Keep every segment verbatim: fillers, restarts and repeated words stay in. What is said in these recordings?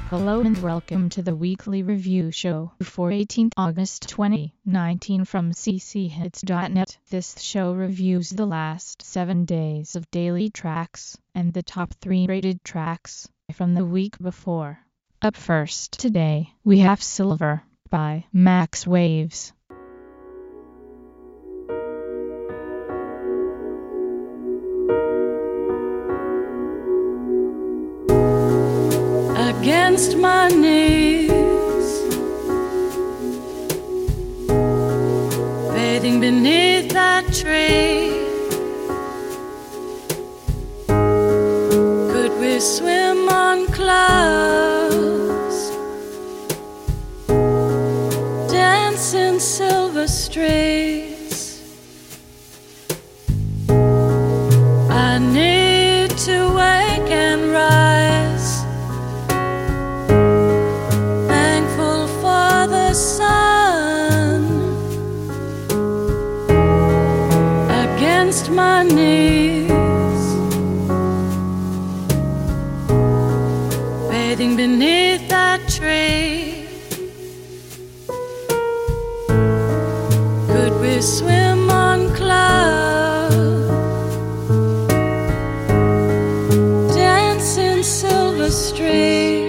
Hello and welcome to the weekly review show for eighteenth August twenty nineteen from c c hits dot net. This show reviews the last seven days of daily tracks and the top three rated tracks from the week before. Up first today, we have Silver by Max Waves. Against my knees, bathing beneath that tree, could we swim on clouds, dance in silver streets? I need to wake and rise, sun against my knees, bathing beneath that tree, could we swim on clouds, dance in silver streets?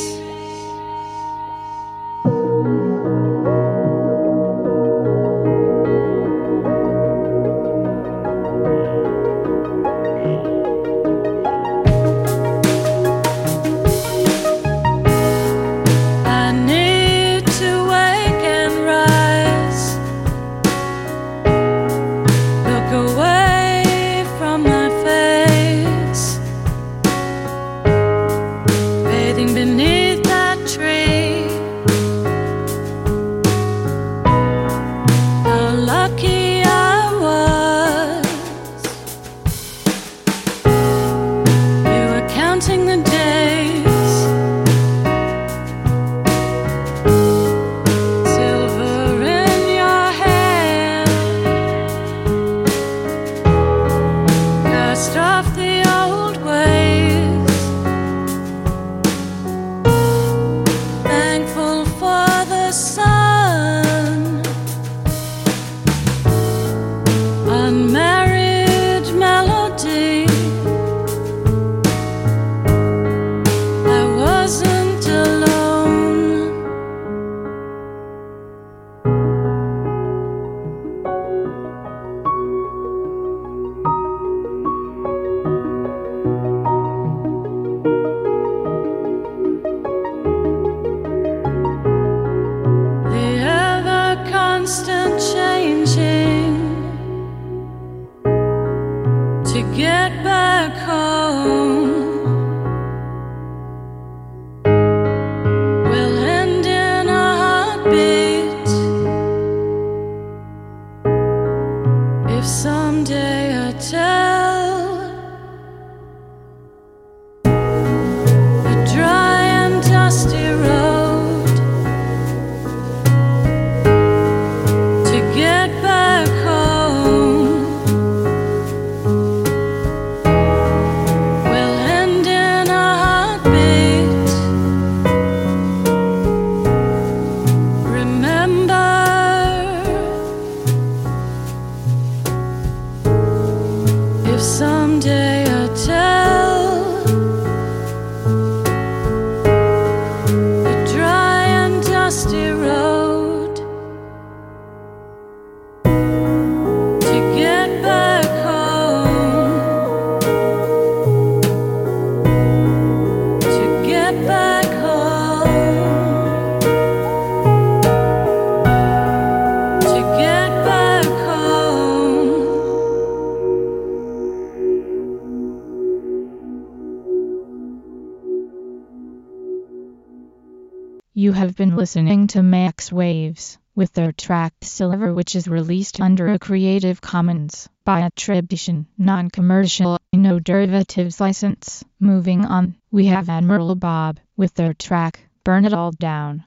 You have been listening to Max Waves with their track Silver, which is released under a Creative Commons by attribution, non-commercial, no derivatives license. Moving on, we have Admiral Bob with their track Burn It All Down.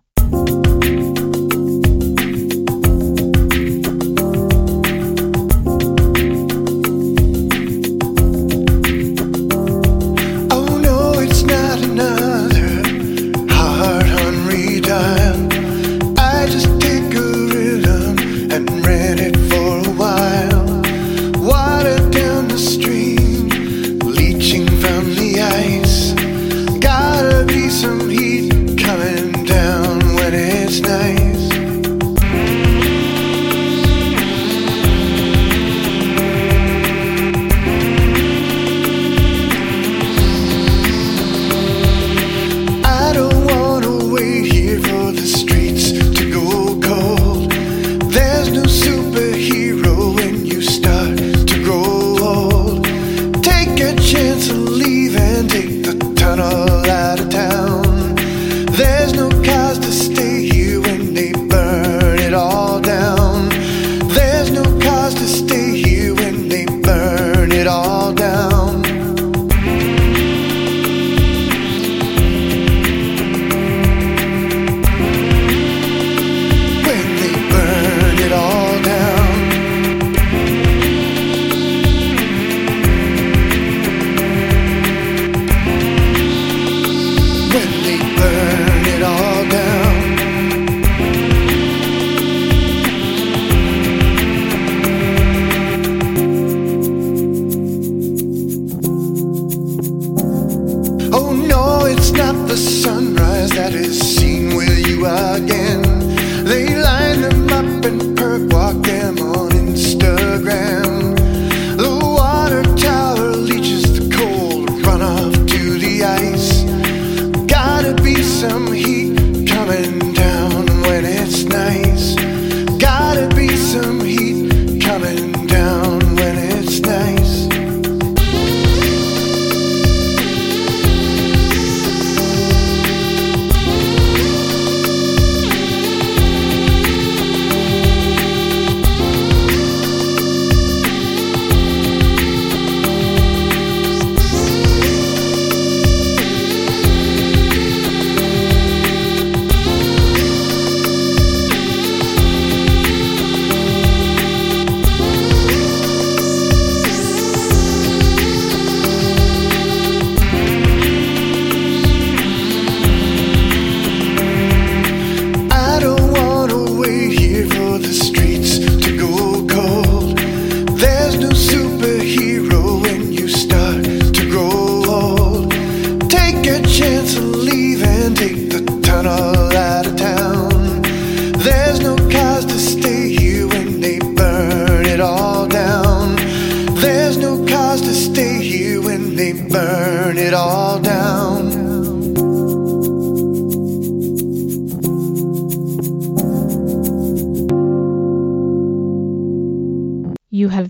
Oh no, it's not another heart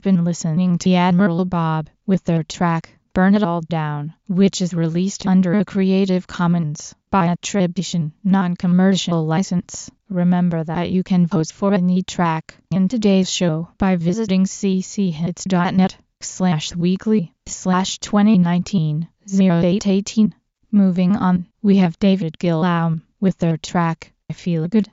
been listening to Admiral Bob with their track Burn It All Down, which is released under a Creative Commons by attribution, non-commercial license. Remember that you can vote for any track in today's show by visiting cchits.net slash weekly slash 2019 0818. Moving on, we have David Gillam with their track I Feel Good.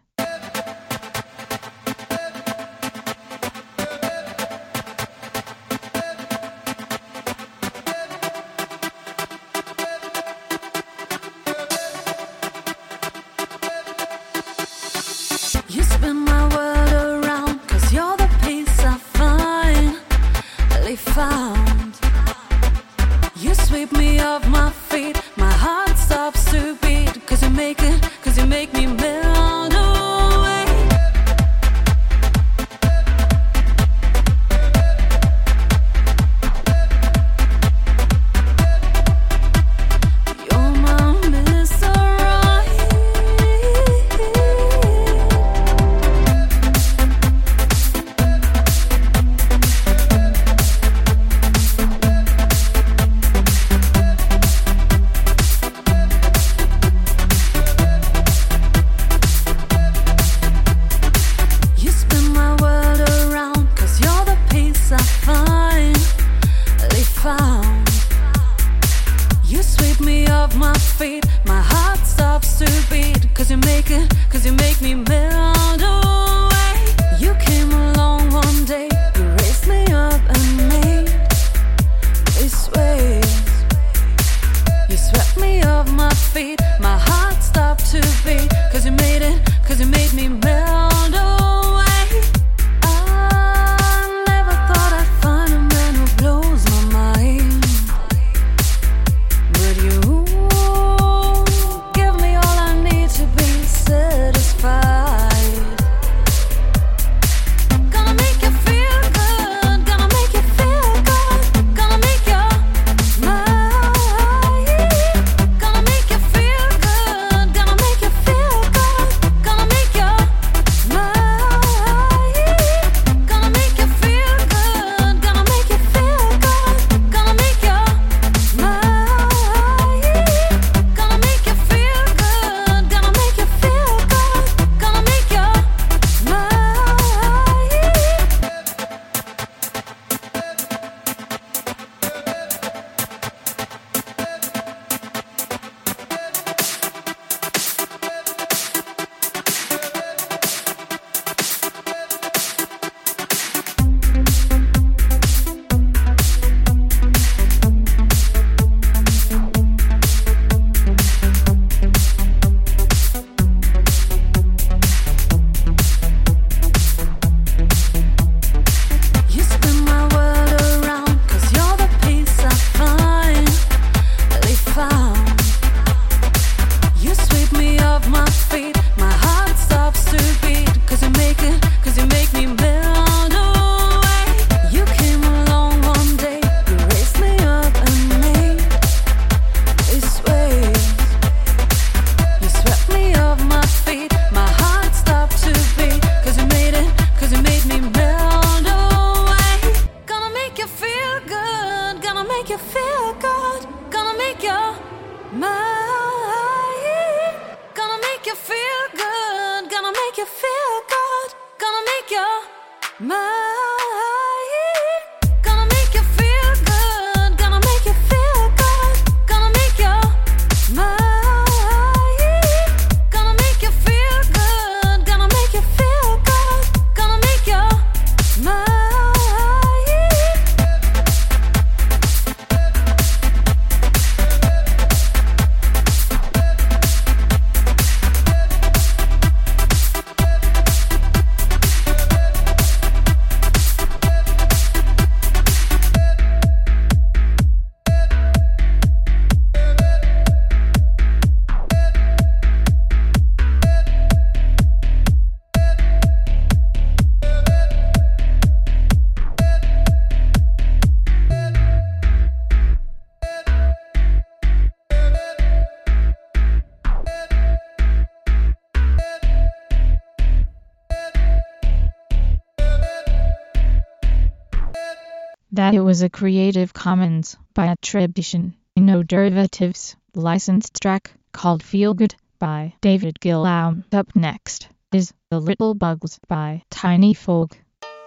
You spin my world around, cause you're the peace I finally found. You sweep me off my feet, my heart stops to beat, cause you make it, cause you make me melt away. You're my Mister Right. You spin my world around, cause you're the peace I finally found. You sweep me off my feet, my heart stops to beat, cause you make it, cause you make me melt away. You came along one day, you raised me up and made me sway. You swept me off my feet, my heart stopped to beat, cause you made it, cause you made me melt away. I never thought I'd find a man who blows my mind, but you give me all I need to be satisfied. Gonna make you feel good, gonna make you feel good, gonna make you mine. Gonna make you feel good, gonna make you feel good, gonna make you mine. Gonna make you feel good, gonna make you feel good, gonna make you mine. Gonna make you feel good, gonna make you feel good, gonna make you mine. You spin my world around, cause you're the peace I finally found. You sweep me off my feet, my heart stops to beat, cause you make it, cause you make me melt away. You came along one day, you raised me up and made me sway. You swept me off my feet, my heart stopped to beat, cause you made it, cause you made me melt away. Gonna make you feel good, gonna make you feel good, gonna make you mine. Gonna make you feel good, gonna make you feel good, gonna make you mine. Gonna make you feel good, gonna make you feel good, gonna make you mine. Gonna make you feel good, gonna make you feel good, gonna make you mine. that it was a Creative Commons by attribution, no derivatives, licensed track called Feel Good by David Gilmour. Up next is The Little Bugs by Tiny Folk.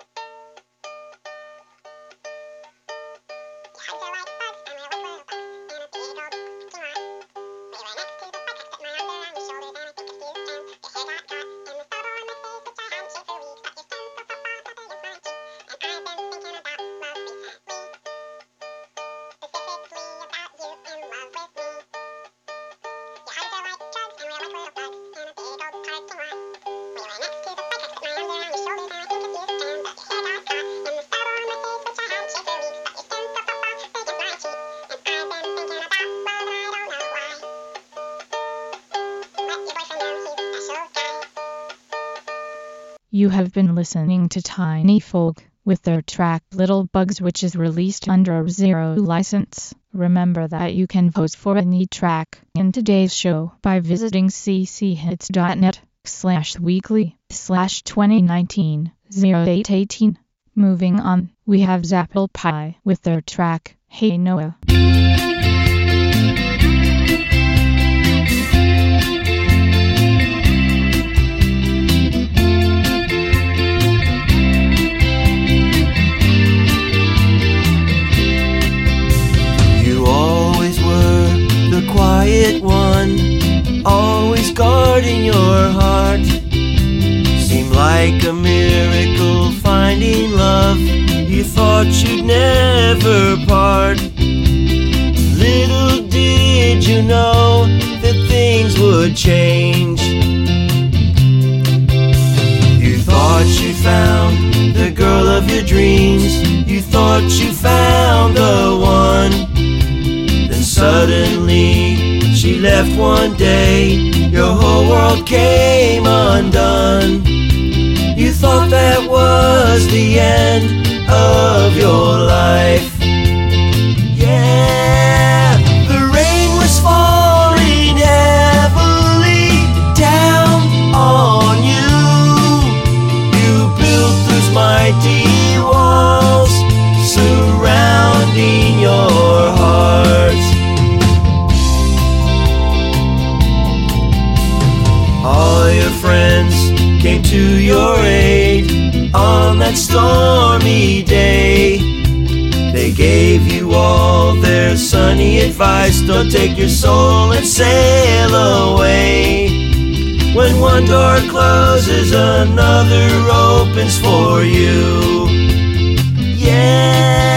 You have been listening to Tiny Folk with their track Little Bugs, which is released under a Zero license. Remember that you can vote for any track in today's show by visiting cchits.net slash weekly slash 2019 0818. Moving on, we have Zapple Pie with their track Hey Noah. Quiet one, always guarding your heart. Seemed like a miracle finding love. You thought you'd never part. Little did you know that things would change. You thought you found the girl of your dreams. You thought you found the one. Suddenly, she left one day, your whole world came undone. You thought that was the end of your life. Yeah, the rain was falling heavily down on you. You built those mighty walls surrounding your heart. All your friends came to your aid on that stormy day. They gave you all their sunny advice. Don't take your soul and sail away. When one door closes, another opens for you. Yeah.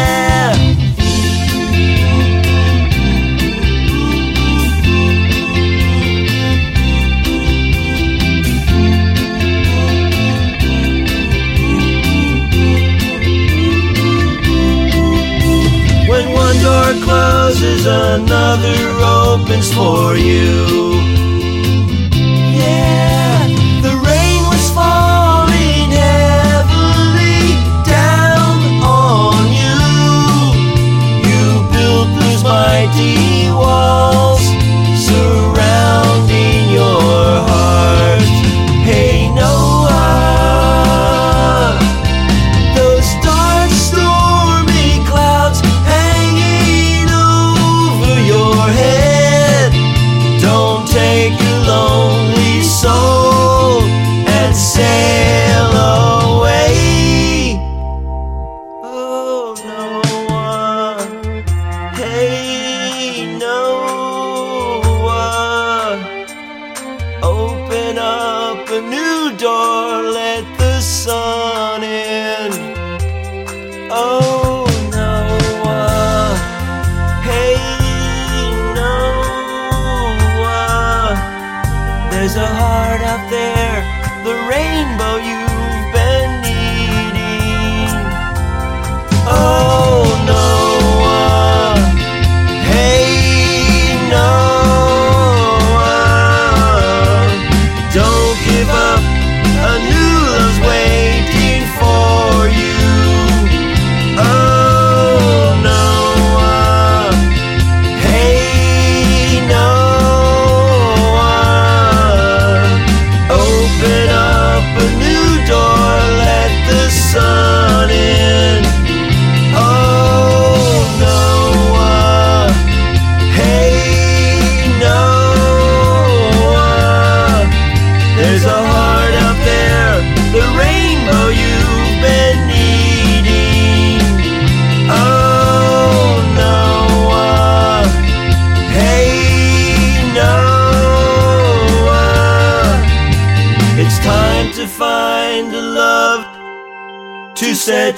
One door closes, another opens for you. Yeah, the rain was falling heavily down on you. You built those mighty walls surrounding your heart. Hey Noah, those dark stormy clouds hanging over your head. Don't take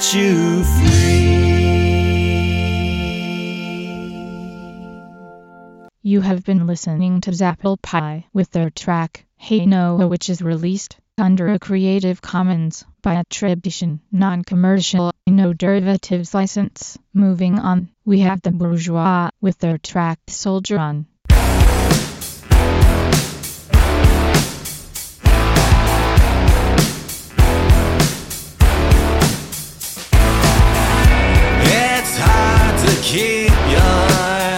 set you free. You have been listening to Zapple Pie with their track, Hey Noah, which is released under a Creative Commons by attribution, non-commercial, no derivatives license. Moving on, we have the Bourgeois with their track Soldier On. It's hard to keep your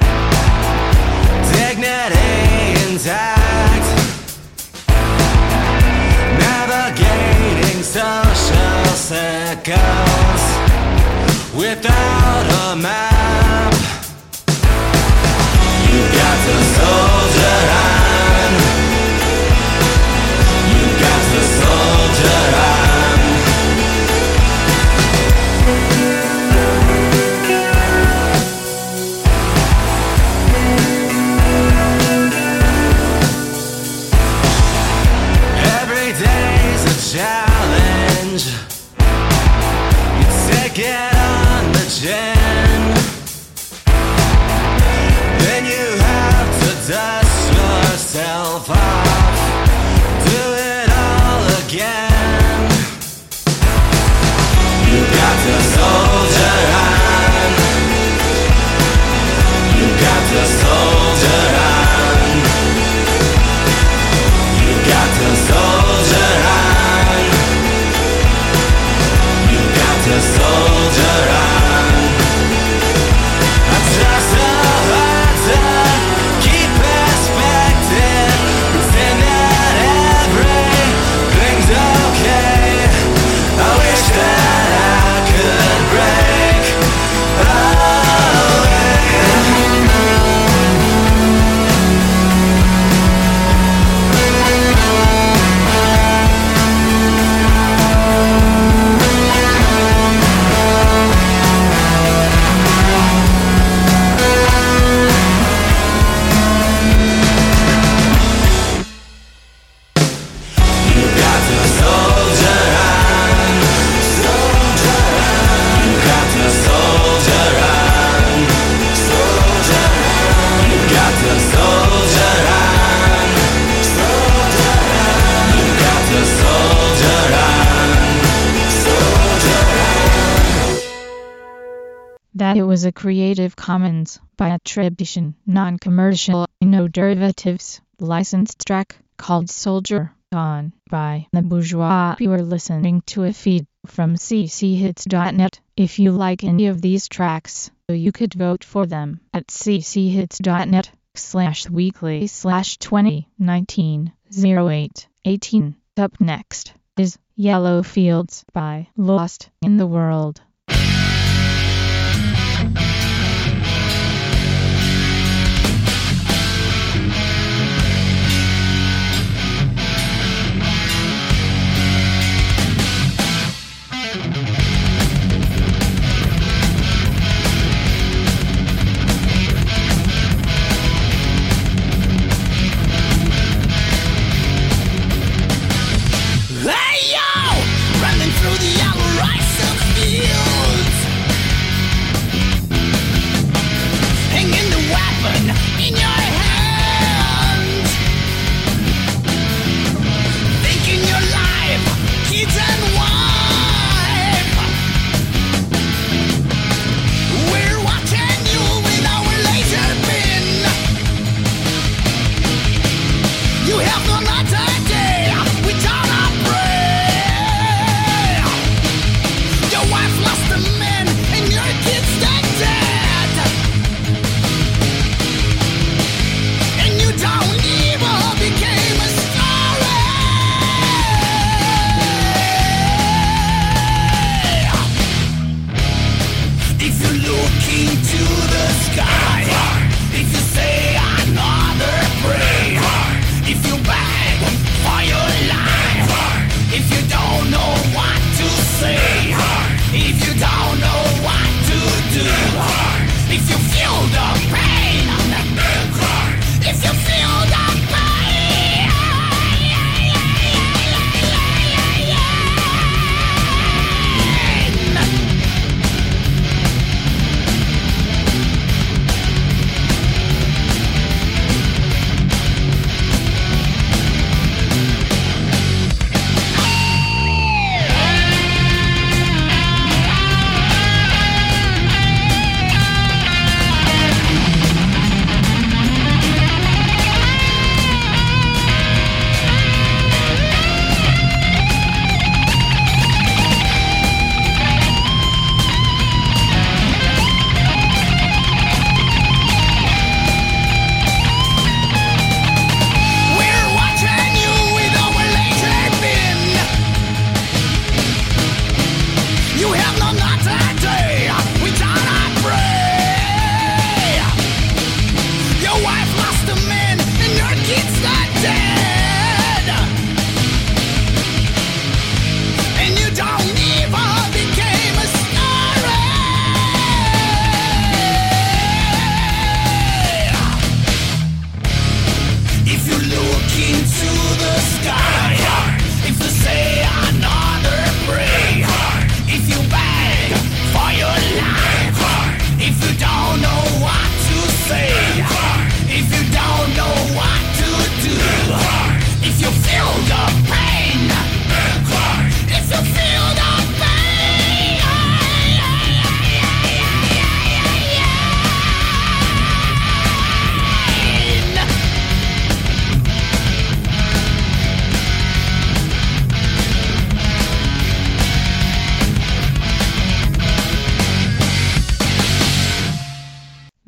dignity intact, navigating social circles without a map. You got to soldier on. You got to soldier on. Every day's a challenge. You take it on the chin, then you have to dust yourself off, do it all again. You got to soldier on. You got to soldier on. You got to soldier on. You got to soldier on. I just so hard to keep perspective, pretend that everything's okay. I wish that I could break away. You got to soldier on. Soldier on. You got to soldier on. Soldier on. You got to soldier on. Soldier on. You got to soldier on. Soldier on. That it was a Creative Commons by attribution, non-commercial, no derivatives, licensed track called Soldier On by the Bourgeois. You are listening to a feed from c c hits dot net. If you like any of these tracks, you could vote for them at c c hits dot net slash weekly slash twenty nineteen oh eight eighteen. Up next is Yellow Fields by Lost in the World. Hey yo! Running through the yellow rice fields, hanging the weapon in your hand, thinking your life, kids and wife. We're watching you with our laser bin. You have no another day without a prayer. Your wife lost a man and your kids are dead, and you don't even became a story. If you look into the sky, if you say another prayer, if you beg for your life, if you don't know what to say, if you don't know what to do, if you feel the pain, if you feel the pain,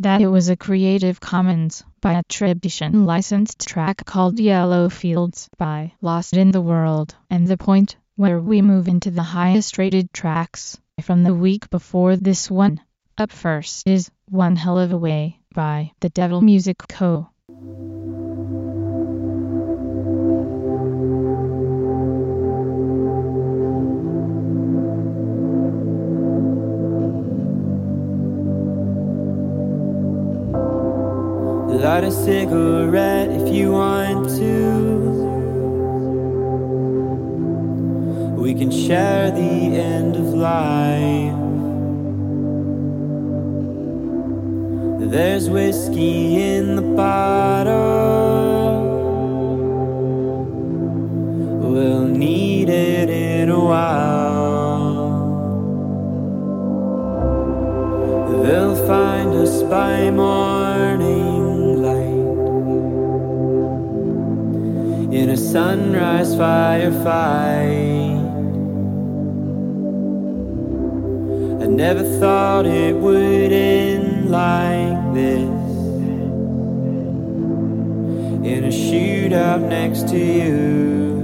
that it was a Creative Commons by attribution licensed track called Yellow Fields by Lost in the World, and the point where we move into the highest rated tracks from the week before this one. Up first is One Hell of a Way by The Devil Music Co. Light a cigarette if you want to. We can share the end of life. There's whiskey in the bottle. We'll need it in a while. They'll find us by morning in a sunrise firefight. I never thought it would end like this, in a shootout next to you.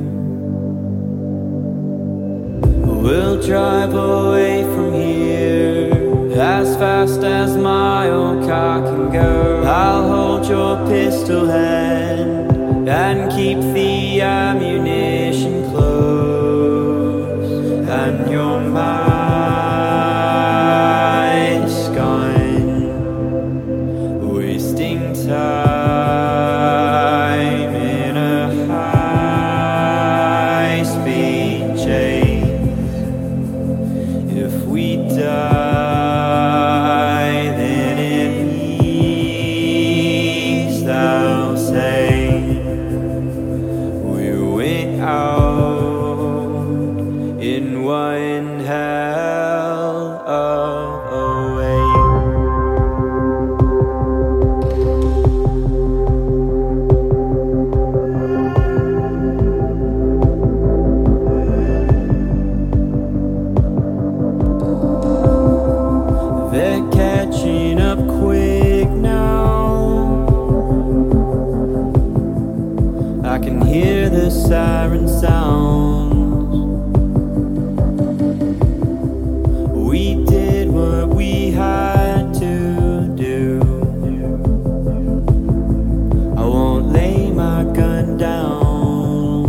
We'll drive away from here as fast as my old car can go. I'll hold your pistol hand and keep the ammunition close, and your mind's gone, wasting time in a high-speed chase. If we die, then it means thou say out in one hell of a way. They're catching up quick now. I can hear the siren sounds. We did what we had to do. I won't lay my gun down.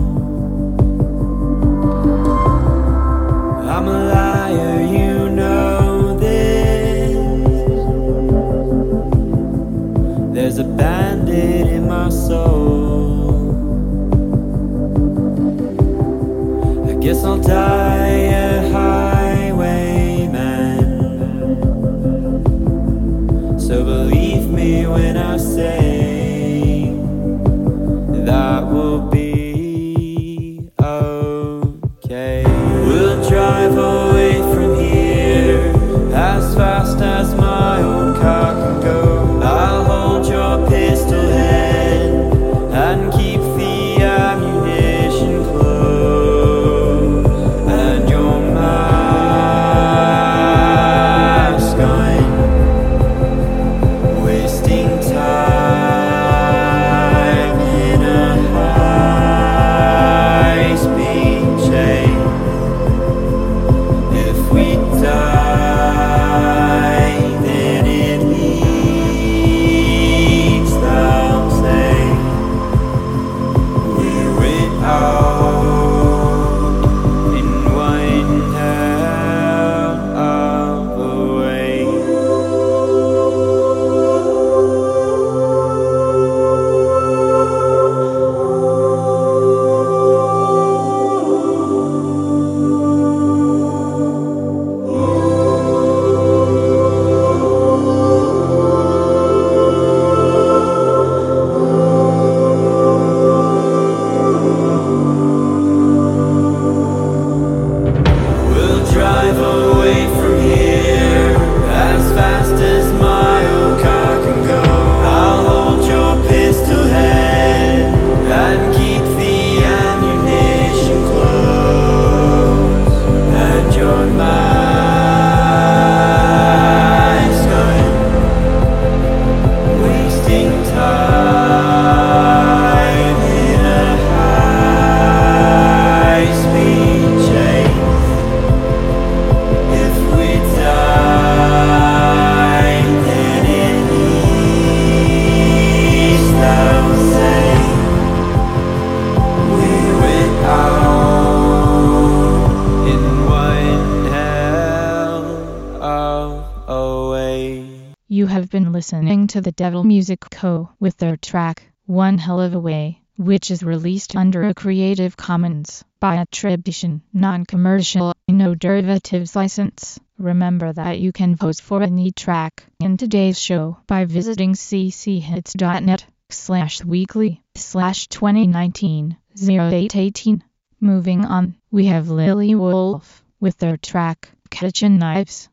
I'm a liar, you know this. There's a bandit in my soul. Guess I'll die a highwayman. So believe me when I say that will be okay. We'll drive away from here as fast as my old car can go. I'll hold your pistol hand and keep the ammunition close. Wasting time in a high You have been listening to the Devil Music Co. with their track, One Hell of a Way, which is released under a Creative Commons by attribution, non-commercial, no derivatives license. Remember that you can vote for any track in today's show by visiting cchits.net slash weekly slash 2019 0818. Moving on, we have Lily Wolf with their track, Kitchen Knives.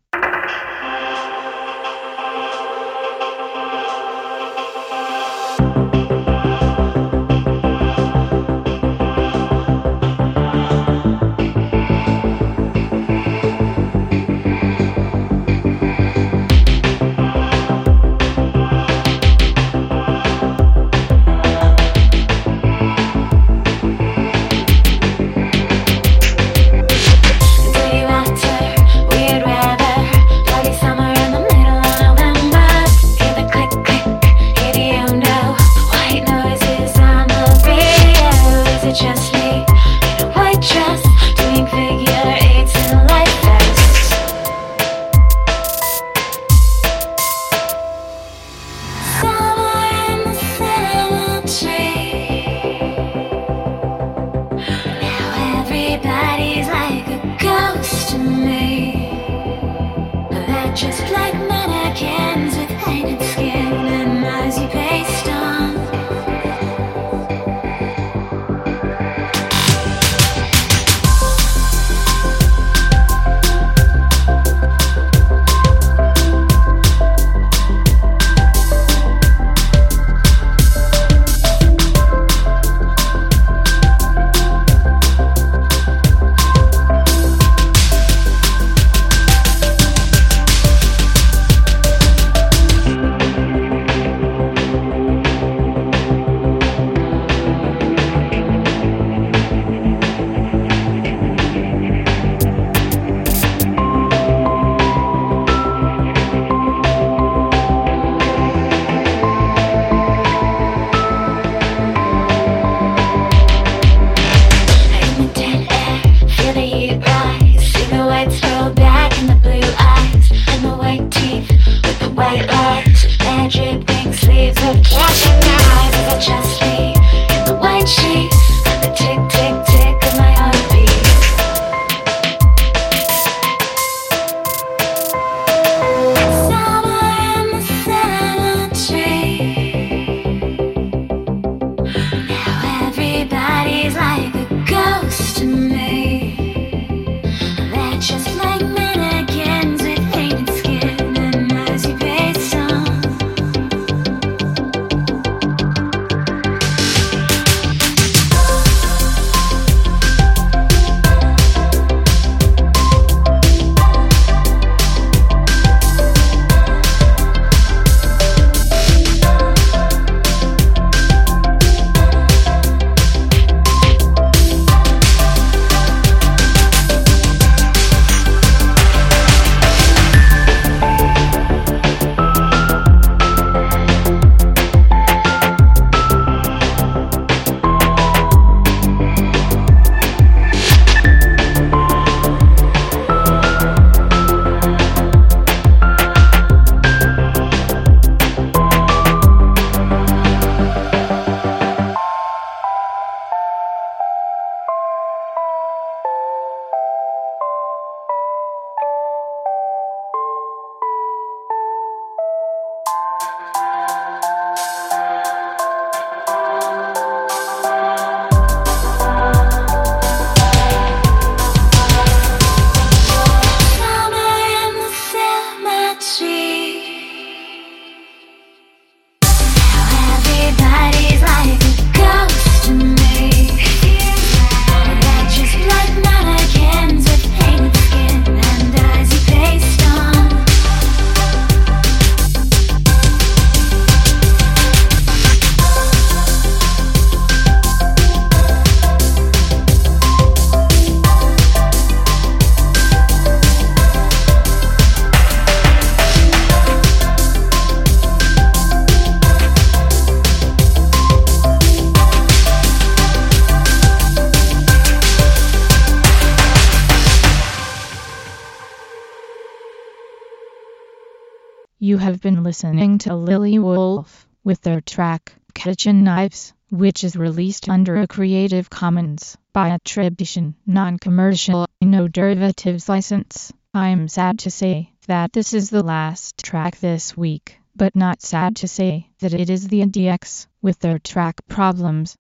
You have been listening to Lily Wolf with their track Kitchen Knives, which is released under a Creative Commons by attribution, non-commercial, no derivatives license. I'm sad to say that this is the last track this week, but not sad to say that it is the D X with their track Problems.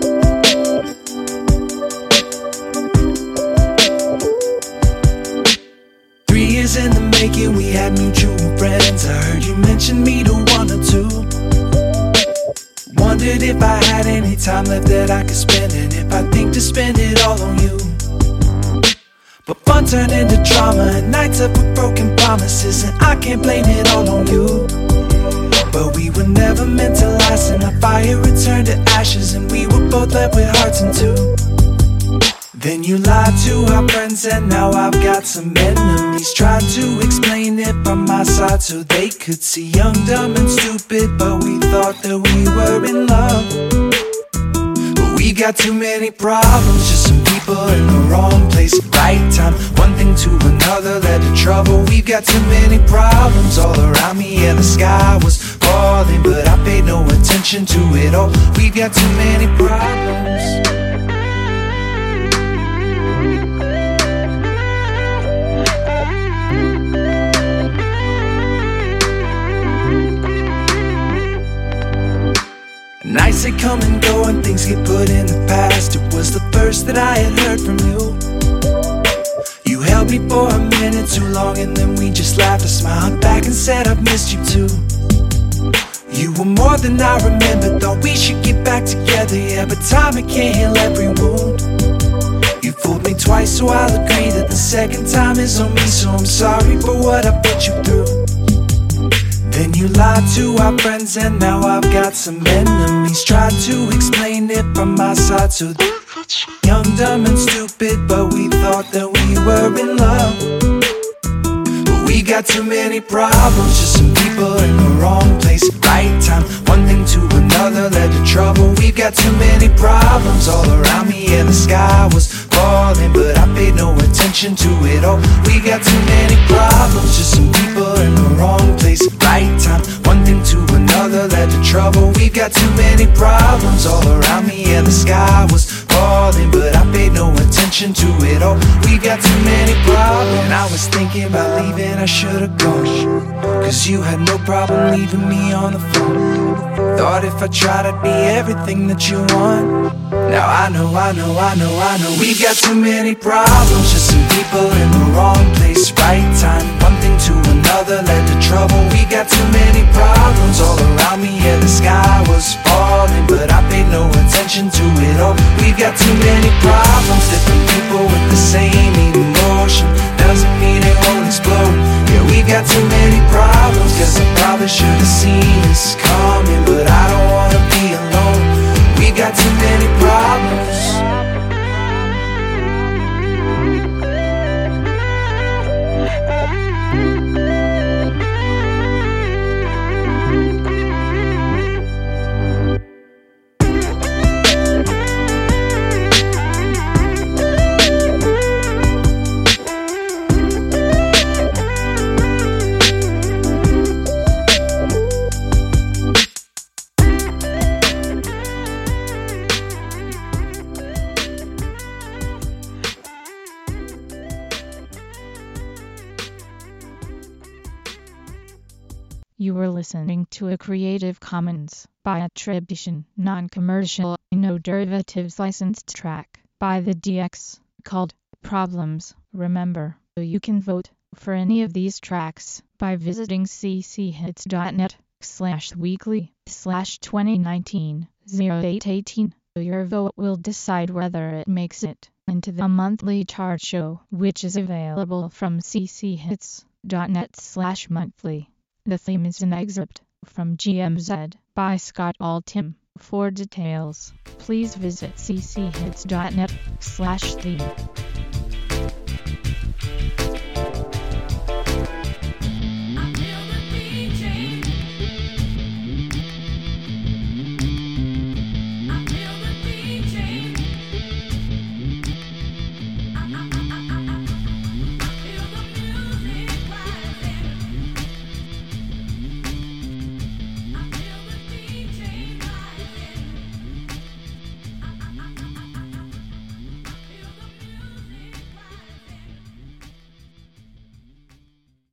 Three years in the making, we had mutual friends. I heard you mention me to one or two. Wondered if I had any time left that I could spend, and if I think to spend it all on you. But fun turned into drama, and nights up with broken promises, and I can't blame it all on you. But we were never meant to last, and the fire returned to ashes, and we were both left with hearts in two. Then you lied to our friends, and now I've got some enemies. Tried to explain it from my side so they could see young, dumb, and stupid, but we thought that we were in love. But we got too many problems, just some people in the wrong place at the right time. One thing to another led to trouble. We've got too many problems all around me, and the sky was falling, but I paid no attention to it all. We've got too many problems. Nights that come and go and things get put in the past. It was the first that I had heard from you. You held me for a minute too long, and then we just laughed. I smiled back and said I've missed you too. You were more than I remembered. Thought we should get back together, yeah, but time it can't heal every wound. You fooled me twice, so I'll agree that the second time is on me. So I'm sorry for what I put you through. Then you lied to our friends, and now I've got some enemies. Tried to explain it from my side so they could see young, dumb, and stupid, but we thought that we were in love. But we got too many problems, just some people in the wrong place at the right time. One thing to another led to trouble. We've got too many problems all around me, and the sky was falling, but I paid no attention to it all. We got too many problems, just some people in the wrong place at the right time. One thing to another led to trouble. We got too many problems all around me, and the sky was falling, but I paid no attention to it all. We got too many problems. And I was thinking about leaving, I should've gone, cause you had no problem leaving me on the phone. Thought if I tried I'd be everything that you want. Now I know, I know, I know, I know. We got too many problems, just some people in the wrong place, right time. One thing to another led to trouble. We got too many problems all around me, yeah, the sky was falling, but I paid no attention to it all. We got too many problems, different people with the same emotion. Doesn't mean it won't explode. Yeah, we got too many problems, cause I probably should've seen this coming, but I don't wanna be alone. We got too many problems. You were listening to a Creative Commons by attribution, non-commercial, no derivatives licensed track by the D X called Problems. Remember, you can vote for any of these tracks by visiting cchits.net slash weekly slash 2019 08 18. Your vote will decide whether it makes it into the monthly chart show, which is available from cchits.net slash monthly. The theme is an excerpt from G M Z by Scott Altham. For details, please visit cchits.net slash theme.